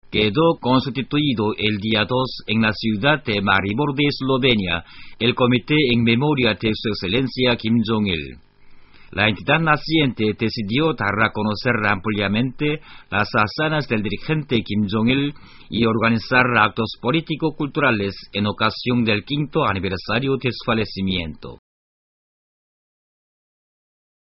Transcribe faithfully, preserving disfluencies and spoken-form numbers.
Quedó constituido el día dos en la ciudad de Maribor de Eslovenia el Comité en Memoria de Su Excelencia Kim Jong-il. La entidad naciente decidió dar a conocer ampliamente las hazañas del dirigente Kim Jong-il y organizar actos político-culturales en ocasión del quinto aniversario de su fallecimiento.